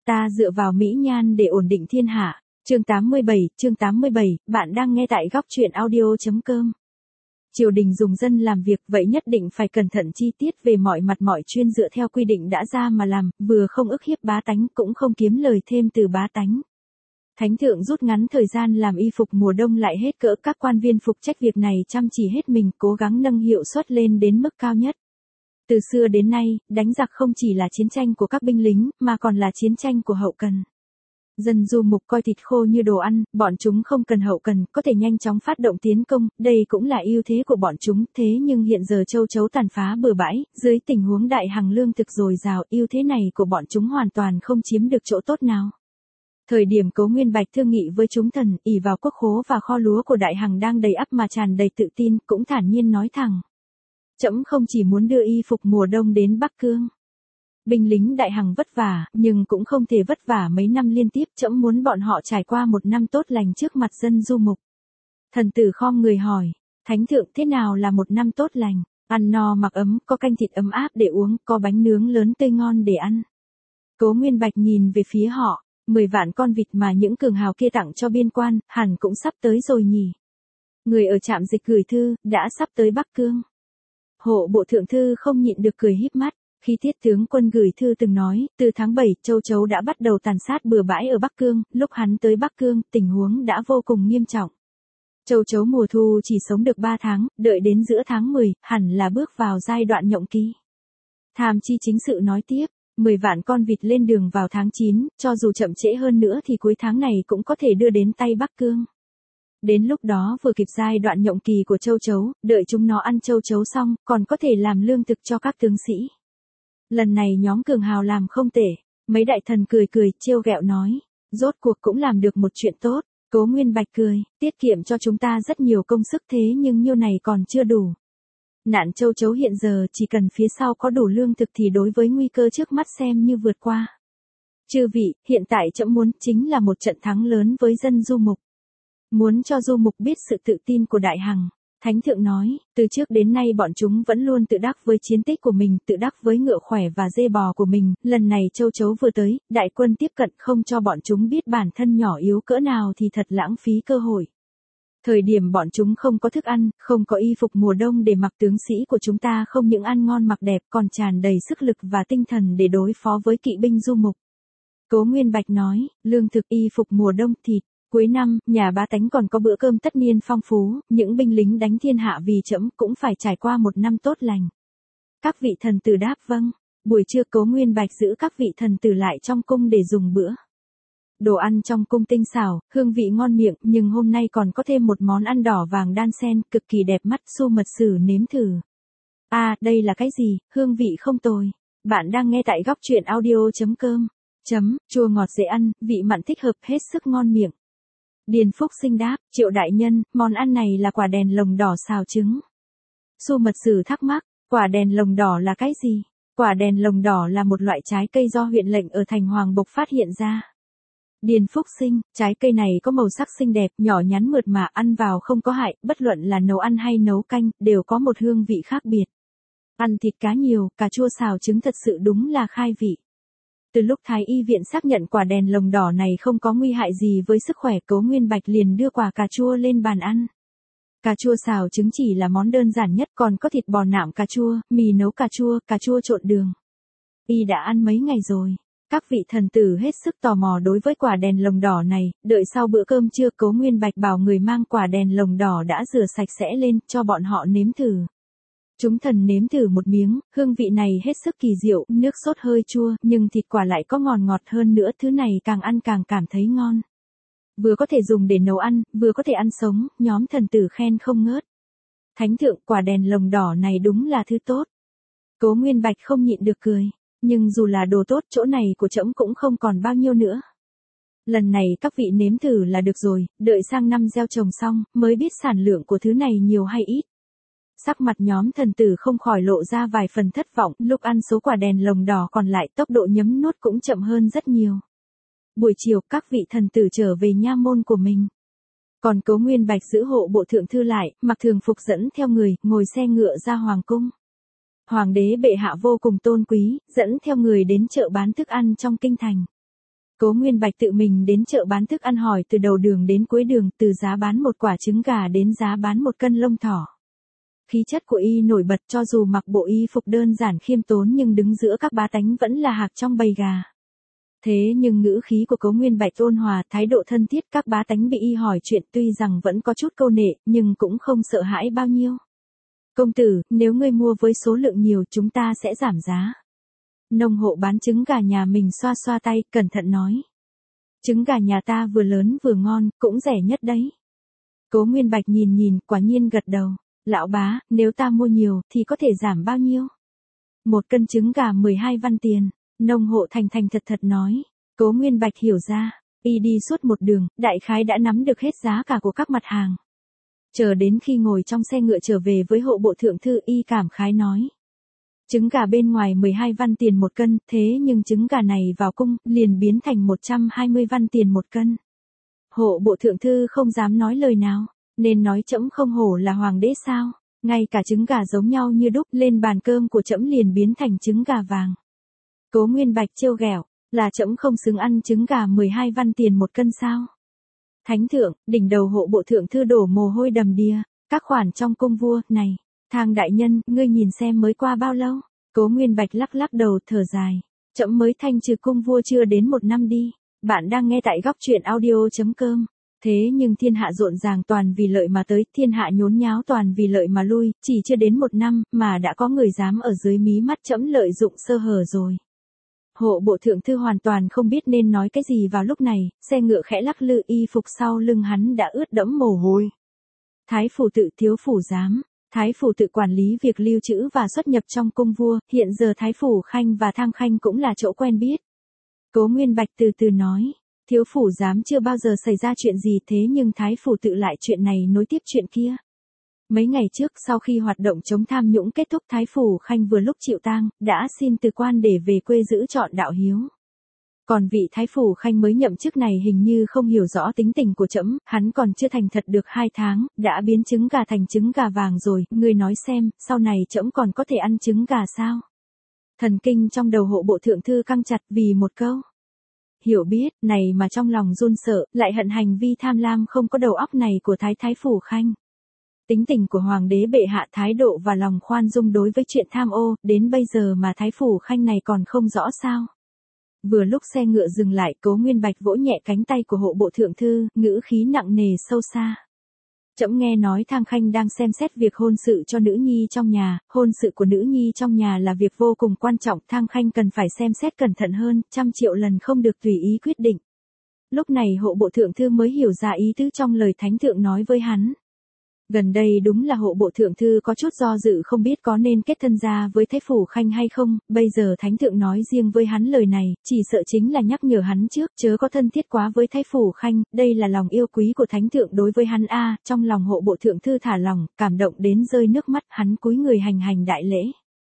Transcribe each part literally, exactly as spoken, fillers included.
Ta dựa vào mỹ nhan để ổn định thiên hạ. Chương tám mươi bảy, chương tám mươi bảy, bạn đang nghe tại góc truyện audio chấm com. Triều đình dùng dân làm việc, vậy nhất định phải cẩn thận chi tiết về mọi mặt, mọi chuyên dựa theo quy định đã ra mà làm, vừa không ức hiếp bá tánh cũng không kiếm lời thêm từ bá tánh. Thánh thượng rút ngắn thời gian làm y phục mùa đông lại hết cỡ, các quan viên phục trách việc này chăm chỉ hết mình, cố gắng nâng hiệu suất lên đến mức cao nhất. Từ xưa đến nay, đánh giặc không chỉ là chiến tranh của các binh lính, mà còn là chiến tranh của hậu cần. Dân du mục coi thịt khô như đồ ăn, bọn chúng không cần hậu cần, có thể nhanh chóng phát động tiến công, đây cũng là ưu thế của bọn chúng. Thế nhưng hiện giờ châu chấu tàn phá bừa bãi, dưới tình huống đại hằng lương thực dồi dào, ưu thế này của bọn chúng hoàn toàn không chiếm được chỗ tốt nào. Thời điểm Cố Nguyên Bạch thương nghị với chúng thần, ỷ vào quốc khố và kho lúa của đại hằng đang đầy ắp mà tràn đầy tự tin, cũng thản nhiên nói thẳng: trẫm không chỉ muốn đưa y phục mùa đông đến Bắc Cương. Binh lính đại hằng vất vả, nhưng cũng không thể vất vả mấy năm liên tiếp, trẫm muốn bọn họ trải qua một năm tốt lành trước mặt dân du mục. Thần tử khom người hỏi: Thánh thượng, thế nào là một năm tốt lành? Ăn no mặc ấm, có canh thịt ấm áp để uống, có bánh nướng lớn tươi ngon để ăn. Cố Nguyên Bạch nhìn về phía họ: mười vạn con vịt mà những cường hào kia tặng cho biên quan, hẳn cũng sắp tới rồi nhỉ. Người ở trạm dịch gửi thư, đã sắp tới Bắc Cương. Hộ bộ thượng thư không nhịn được cười híp mắt. Khi Tiết tướng quân gửi thư từng nói, từ tháng bảy, châu chấu đã bắt đầu tàn sát bừa bãi ở Bắc Cương, lúc hắn tới Bắc Cương, tình huống đã vô cùng nghiêm trọng. Châu chấu mùa thu chỉ sống được ba tháng, đợi đến giữa tháng mười, hẳn là bước vào giai đoạn nhộng kỳ. Tham chi chính sự nói tiếp, mười vạn con vịt lên đường vào tháng chín, cho dù chậm trễ hơn nữa thì cuối tháng này cũng có thể đưa đến tay Bắc Cương. Đến lúc đó vừa kịp giai đoạn nhộng kỳ của châu chấu, đợi chúng nó ăn châu chấu xong, còn có thể làm lương thực cho các tướng sĩ. Lần này nhóm cường hào làm không tệ. Mấy đại thần cười cười, trêu ghẹo nói: rốt cuộc cũng làm được một chuyện tốt. Cố Nguyên Bạch cười: tiết kiệm cho chúng ta rất nhiều công sức, thế nhưng nhiêu này còn chưa đủ. Nạn châu chấu hiện giờ chỉ cần phía sau có đủ lương thực thì đối với nguy cơ trước mắt xem như vượt qua. Chư vị, hiện tại trẫm muốn chính là một trận thắng lớn với dân du mục. Muốn cho du mục biết sự tự tin của đại hằng. Thánh thượng nói, từ trước đến nay bọn chúng vẫn luôn tự đắc với chiến tích của mình, tự đắc với ngựa khỏe và dê bò của mình, lần này châu chấu vừa tới, đại quân tiếp cận không cho bọn chúng biết bản thân nhỏ yếu cỡ nào thì thật lãng phí cơ hội. Thời điểm bọn chúng không có thức ăn, không có y phục mùa đông để mặc, tướng sĩ của chúng ta không những ăn ngon mặc đẹp còn tràn đầy sức lực và tinh thần để đối phó với kỵ binh du mục. Cố Nguyên Bạch nói, lương thực, y phục mùa đông, thịt. Cuối năm, nhà bá tánh còn có bữa cơm tất niên phong phú, những binh lính đánh thiên hạ vì trẫm cũng phải trải qua một năm tốt lành. Các vị thần tử đáp vâng. Buổi trưa Cố Nguyên Bạch giữ các vị thần tử lại trong cung để dùng bữa. Đồ ăn trong cung tinh xảo, hương vị ngon miệng, nhưng hôm nay còn có thêm một món ăn đỏ vàng đan sen, cực kỳ đẹp mắt, su mật sử nếm thử. À, đây là cái gì, hương vị không tồi. Bạn đang nghe tại góc truyện audio chấm com. Chấm, chua ngọt dễ ăn, vị mặn thích hợp, hết sức ngon miệng. Điền Phúc Sinh đáp, Triệu đại nhân, món ăn này là quả đèn lồng đỏ xào trứng. Su mật sử thắc mắc, quả đèn lồng đỏ là cái gì? Quả đèn lồng đỏ là một loại trái cây do huyện lệnh ở thành Hoàng Bộc phát hiện ra. Điền Phúc Sinh, trái cây này có màu sắc xinh đẹp, nhỏ nhắn mượt mà, ăn vào không có hại, bất luận là nấu ăn hay nấu canh, đều có một hương vị khác biệt. Ăn thịt cá nhiều, cà chua xào trứng thật sự đúng là khai vị. Từ lúc Thái y viện xác nhận quả đèn lồng đỏ này không có nguy hại gì với sức khỏe, Cố Nguyên Bạch liền đưa quả cà chua lên bàn ăn. Cà chua xào trứng chỉ là món đơn giản nhất, còn có thịt bò nạm cà chua, mì nấu cà chua, cà chua trộn đường. Y đã ăn mấy ngày rồi. Các vị thần tử hết sức tò mò đối với quả đèn lồng đỏ này, đợi sau bữa cơm trưa Cố Nguyên Bạch bảo người mang quả đèn lồng đỏ đã rửa sạch sẽ lên, cho bọn họ nếm thử. Chúng thần nếm thử một miếng, hương vị này hết sức kỳ diệu, nước sốt hơi chua, nhưng thịt quả lại có ngọt ngọt hơn nữa, thứ này càng ăn càng cảm thấy ngon. Vừa có thể dùng để nấu ăn, vừa có thể ăn sống, nhóm thần tử khen không ngớt. Thánh thượng, quả đèn lồng đỏ này đúng là thứ tốt. Cố Nguyên Bạch không nhịn được cười, nhưng dù là đồ tốt, chỗ này của trẫm cũng không còn bao nhiêu nữa. Lần này các vị nếm thử là được rồi, đợi sang năm gieo trồng xong, mới biết sản lượng của thứ này nhiều hay ít. Sắc mặt nhóm thần tử không khỏi lộ ra vài phần thất vọng, lúc ăn số quả đèn lồng đỏ còn lại, tốc độ nhấm nuốt cũng chậm hơn rất nhiều. Buổi chiều, các vị thần tử trở về nha môn của mình. Còn Cố Nguyên Bạch giữ hộ bộ thượng thư lại, mặc thường phục dẫn theo người, ngồi xe ngựa ra hoàng cung. Hoàng đế bệ hạ vô cùng tôn quý, dẫn theo người đến chợ bán thức ăn trong kinh thành. Cố Nguyên Bạch tự mình đến chợ bán thức ăn hỏi từ đầu đường đến cuối đường, từ giá bán một quả trứng gà đến giá bán một cân lông thỏ. Khí chất của y nổi bật, cho dù mặc bộ y phục đơn giản khiêm tốn nhưng đứng giữa các bá tánh vẫn là hạc trong bầy gà. Thế nhưng ngữ khí của Cố Nguyên Bạch ôn hòa, thái độ thân thiết, các bá tánh bị y hỏi chuyện tuy rằng vẫn có chút câu nệ, nhưng cũng không sợ hãi bao nhiêu. Công tử, nếu ngươi mua với số lượng nhiều chúng ta sẽ giảm giá. Nông hộ bán trứng gà nhà mình xoa xoa tay, cẩn thận nói. Trứng gà nhà ta vừa lớn vừa ngon, cũng rẻ nhất đấy. Cố Nguyên Bạch nhìn nhìn, quả nhiên gật đầu. Lão bá, nếu ta mua nhiều thì có thể giảm bao nhiêu? Một cân trứng gà mười hai văn tiền. Nông hộ thành thành thật thật nói. Cố Nguyên Bạch hiểu ra. Y đi suốt một đường, đại khái đã nắm được hết giá cả của các mặt hàng. Chờ đến khi ngồi trong xe ngựa trở về với hộ bộ thượng thư, y cảm khái nói. Trứng gà bên ngoài mười hai văn tiền một cân, thế nhưng trứng gà này vào cung, liền biến thành một trăm hai mươi văn tiền một cân. Hộ bộ thượng thư không dám nói lời nào, nên nói trẫm không hổ là hoàng đế sao, ngay cả trứng gà giống nhau như đúc, lên bàn cơm của trẫm liền biến thành trứng gà vàng. Cố Nguyên Bạch trêu ghẹo, là trẫm không xứng ăn trứng gà mười hai văn tiền một cân sao? Thánh thượng, đỉnh đầu hộ bộ thượng thư đổ mồ hôi đầm đìa, các khoản trong cung vua, này, Thang đại nhân, ngươi nhìn xem mới qua bao lâu? Cố Nguyên Bạch lắc lắc đầu thở dài, trẫm mới thanh trừ cung vua chưa đến một năm đi. Bạn đang nghe tại góc truyện audio chấm com. Thế nhưng thiên hạ rộn ràng toàn vì lợi mà tới, thiên hạ nhốn nháo toàn vì lợi mà lui, chỉ chưa đến một năm mà đã có người dám ở dưới mí mắt trẫm lợi dụng sơ hở rồi. Hộ bộ thượng thư hoàn toàn không biết nên nói cái gì vào lúc này, xe ngựa khẽ lắc lư, y phục sau lưng hắn đã ướt đẫm mồ hôi. Thái phủ tự, thiếu phủ giám. Thái phủ tự quản lý việc lưu trữ và xuất nhập trong cung vua, hiện giờ Thái phủ khanh và Thang khanh cũng là chỗ quen biết. Cố Nguyên Bạch từ từ nói, thiếu phủ giám chưa bao giờ xảy ra chuyện gì, thế nhưng Thái phủ tự lại chuyện này nối tiếp chuyện kia. Mấy ngày trước sau khi hoạt động chống tham nhũng kết thúc, Thái phủ khanh vừa lúc chịu tang, đã xin từ quan để về quê giữ trọn đạo hiếu. Còn vị Thái phủ khanh mới nhậm chức này hình như không hiểu rõ tính tình của trẫm, hắn còn chưa thành thật được hai tháng, đã biến trứng gà thành trứng gà vàng rồi, ngươi nói xem, sau này trẫm còn có thể ăn trứng gà sao? Thần kinh trong đầu hộ bộ thượng thư căng chặt vì một câu. Hiểu biết, này mà trong lòng run sợ, lại hận hành vi tham lam không có đầu óc này của Thái Thái phủ khanh. Tính tình của hoàng đế bệ hạ, thái độ và lòng khoan dung đối với chuyện tham ô, đến bây giờ mà Thái phủ khanh này còn không rõ sao? Vừa lúc xe ngựa dừng lại, Cố Nguyên Bạch vỗ nhẹ cánh tay của hộ bộ thượng thư, ngữ khí nặng nề sâu xa. Trẫm nghe nói Thang khanh đang xem xét việc hôn sự cho nữ nhi trong nhà, hôn sự của nữ nhi trong nhà là việc vô cùng quan trọng, Thang khanh cần phải xem xét cẩn thận hơn, trăm triệu lần không được tùy ý quyết định. Lúc này hộ bộ thượng thư mới hiểu ra ý tứ trong lời thánh thượng nói với hắn. Gần đây đúng là hộ bộ thượng thư có chút do dự không biết có nên kết thân gia với Thái phủ khanh hay không, bây giờ thánh thượng nói riêng với hắn lời này, chỉ sợ chính là nhắc nhở hắn trước, chớ có thân thiết quá với Thái phủ khanh, đây là lòng yêu quý của thánh thượng đối với hắn a. Trong lòng hộ bộ thượng thư thả lòng, cảm động đến rơi nước mắt, hắn cúi người hành hành đại lễ.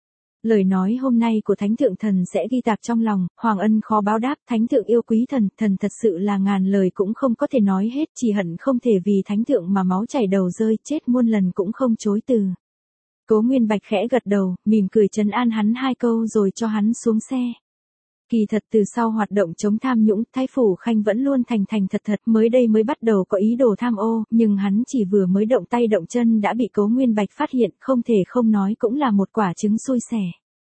Lời nói hôm nay của thánh thượng thần sẽ ghi tạc trong lòng, hoàng ân khó báo đáp, thánh thượng yêu quý thần, thần thật sự là ngàn lời cũng không có thể nói hết, chỉ hận không thể vì thánh thượng mà máu chảy đầu rơi, chết muôn lần cũng không chối từ. Cố Nguyên Bạch khẽ gật đầu, mỉm cười trấn an hắn hai câu rồi cho hắn xuống xe. Kỳ thật từ sau hoạt động chống tham nhũng, Thái phủ khanh vẫn luôn thành thành thật thật, mới đây mới bắt đầu có ý đồ tham ô, nhưng hắn chỉ vừa mới động tay động chân đã bị Cố Nguyên Bạch phát hiện, không thể không nói cũng là một quả trứng xui xẻ.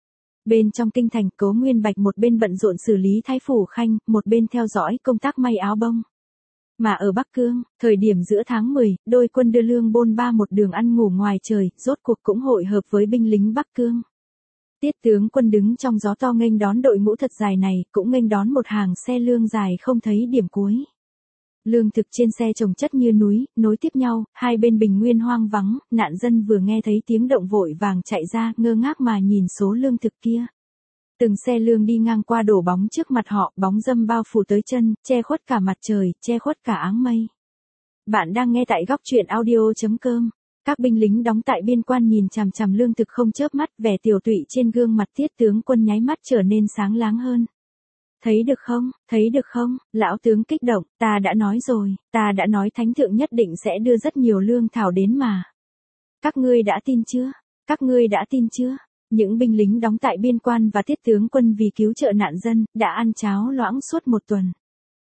Bên trong kinh thành, Cố Nguyên Bạch một bên bận rộn xử lý Thái phủ khanh, một bên theo dõi công tác may áo bông. Mà ở Bắc Cương, thời điểm giữa tháng mười, đôi quân đưa lương bôn ba một đường ăn ngủ ngoài trời, rốt cuộc cũng hội hợp với binh lính Bắc Cương. Tiết tướng quân đứng trong gió to nghênh đón đội ngũ thật dài này, cũng nghênh đón một hàng xe lương dài không thấy điểm cuối. Lương thực trên xe chồng chất như núi, nối tiếp nhau, hai bên bình nguyên hoang vắng, nạn dân vừa nghe thấy tiếng động vội vàng chạy ra, ngơ ngác mà nhìn số lương thực kia. Từng xe lương đi ngang qua đổ bóng trước mặt họ, bóng râm bao phủ tới chân, che khuất cả mặt trời, che khuất cả áng mây. Bạn đang nghe tại góc truyện audio chấm com. Các binh lính đóng tại biên quan nhìn chằm chằm lương thực không chớp mắt, vẻ tiều tụy trên gương mặt Tiết tướng quân nháy mắt trở nên sáng láng hơn. Thấy được không, thấy được không, lão tướng kích động, ta đã nói rồi, ta đã nói thánh thượng nhất định sẽ đưa rất nhiều lương thảo đến mà. Các ngươi đã tin chưa? Các ngươi đã tin chưa? Những binh lính đóng tại biên quan và Tiết tướng quân vì cứu trợ nạn dân, đã ăn cháo loãng suốt một tuần.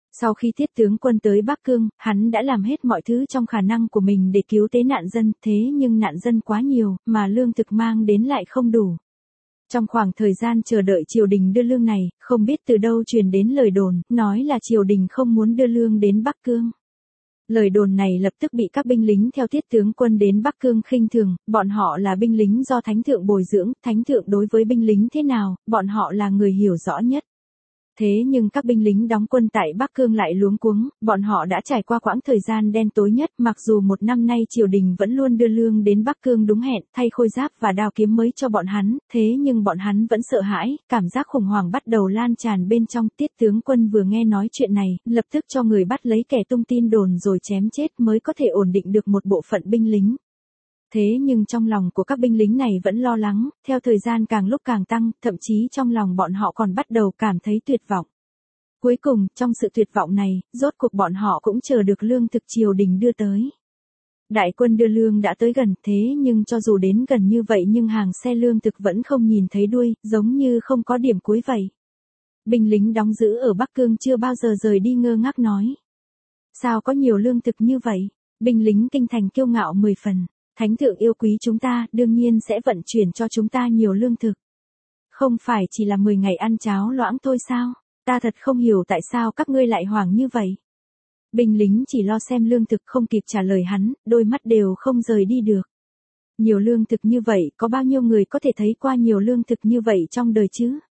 Sau khi Tiết tướng quân tới Bắc Cương, hắn đã làm hết mọi thứ trong khả năng của mình để cứu tế nạn dân, thế nhưng nạn dân quá nhiều, mà lương thực mang đến lại không đủ. Trong khoảng thời gian chờ đợi triều đình đưa lương này, không biết từ đâu truyền đến lời đồn, nói là triều đình không muốn đưa lương đến Bắc Cương. Lời đồn này lập tức bị các binh lính theo Tiết tướng quân đến Bắc Cương khinh thường, bọn họ là binh lính do Thánh thượng bồi dưỡng, Thánh thượng đối với binh lính thế nào, bọn họ là người hiểu rõ nhất. Thế nhưng các binh lính đóng quân tại Bắc Cương lại luống cuống, bọn họ đã trải qua quãng thời gian đen tối nhất, mặc dù một năm nay triều đình vẫn luôn đưa lương đến Bắc Cương đúng hẹn, thay khôi giáp và đao kiếm mới cho bọn hắn, thế nhưng bọn hắn vẫn sợ hãi, cảm giác khủng hoảng bắt đầu lan tràn bên trong. Tiết tướng quân vừa nghe nói chuyện này, lập tức cho người bắt lấy kẻ tung tin đồn rồi chém chết mới có thể ổn định được một bộ phận binh lính. Thế nhưng trong lòng của các binh lính này vẫn lo lắng, theo thời gian càng lúc càng tăng, thậm chí trong lòng bọn họ còn bắt đầu cảm thấy tuyệt vọng. Cuối cùng, trong sự tuyệt vọng này, rốt cuộc bọn họ cũng chờ được lương thực triều đình đưa tới. Đại quân đưa lương đã tới gần, thế nhưng cho dù đến gần như vậy nhưng hàng xe lương thực vẫn không nhìn thấy đuôi, giống như không có điểm cuối vậy. Binh lính đóng giữ ở Bắc Cương chưa bao giờ rời đi ngơ ngác nói. Sao có nhiều lương thực như vậy? Binh lính kinh thành kiêu ngạo mười phần. Thánh thượng yêu quý chúng ta, đương nhiên sẽ vận chuyển cho chúng ta nhiều lương thực. Không phải chỉ là mười ngày ăn cháo loãng thôi sao? Ta thật không hiểu tại sao các ngươi lại hoảng như vậy. Binh lính chỉ lo xem lương thực không kịp trả lời hắn, đôi mắt đều không rời đi được. Nhiều lương thực như vậy, có bao nhiêu người có thể thấy qua nhiều lương thực như vậy trong đời chứ?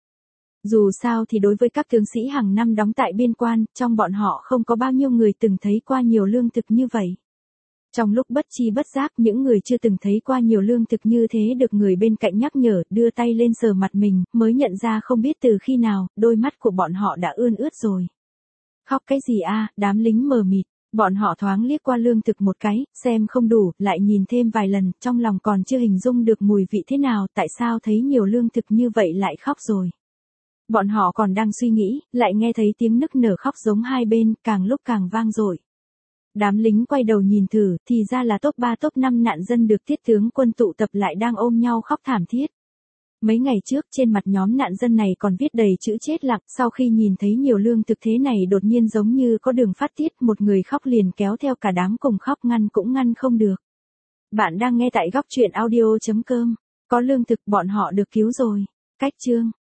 Dù sao thì đối với các tướng sĩ hàng năm đóng tại biên quan, trong bọn họ không có bao nhiêu người từng thấy qua nhiều lương thực như vậy. Trong lúc bất chi bất giác, những người chưa từng thấy qua nhiều lương thực như thế được người bên cạnh nhắc nhở, đưa tay lên sờ mặt mình, mới nhận ra không biết từ khi nào, đôi mắt của bọn họ đã ươn ướt rồi. Khóc cái gì a? Đám lính mờ mịt, bọn họ thoáng liếc qua lương thực một cái, xem không đủ, lại nhìn thêm vài lần, trong lòng còn chưa hình dung được mùi vị thế nào, tại sao thấy nhiều lương thực như vậy lại khóc rồi. Bọn họ còn đang suy nghĩ, lại nghe thấy tiếng nức nở khóc giống hai bên, càng lúc càng vang dội. Đám lính quay đầu nhìn thử, thì ra là top ba top năm nạn dân được Tiết tướng quân tụ tập lại đang ôm nhau khóc thảm thiết. Mấy ngày trước trên mặt nhóm nạn dân này còn viết đầy chữ chết lặng, sau khi nhìn thấy nhiều lương thực thế này đột nhiên giống như có đường phát tiết, một người khóc liền kéo theo cả đám cùng khóc, ngăn cũng ngăn không được. Bạn đang nghe tại góc truyện audio chấm com, có lương thực bọn họ được cứu rồi. Cách chương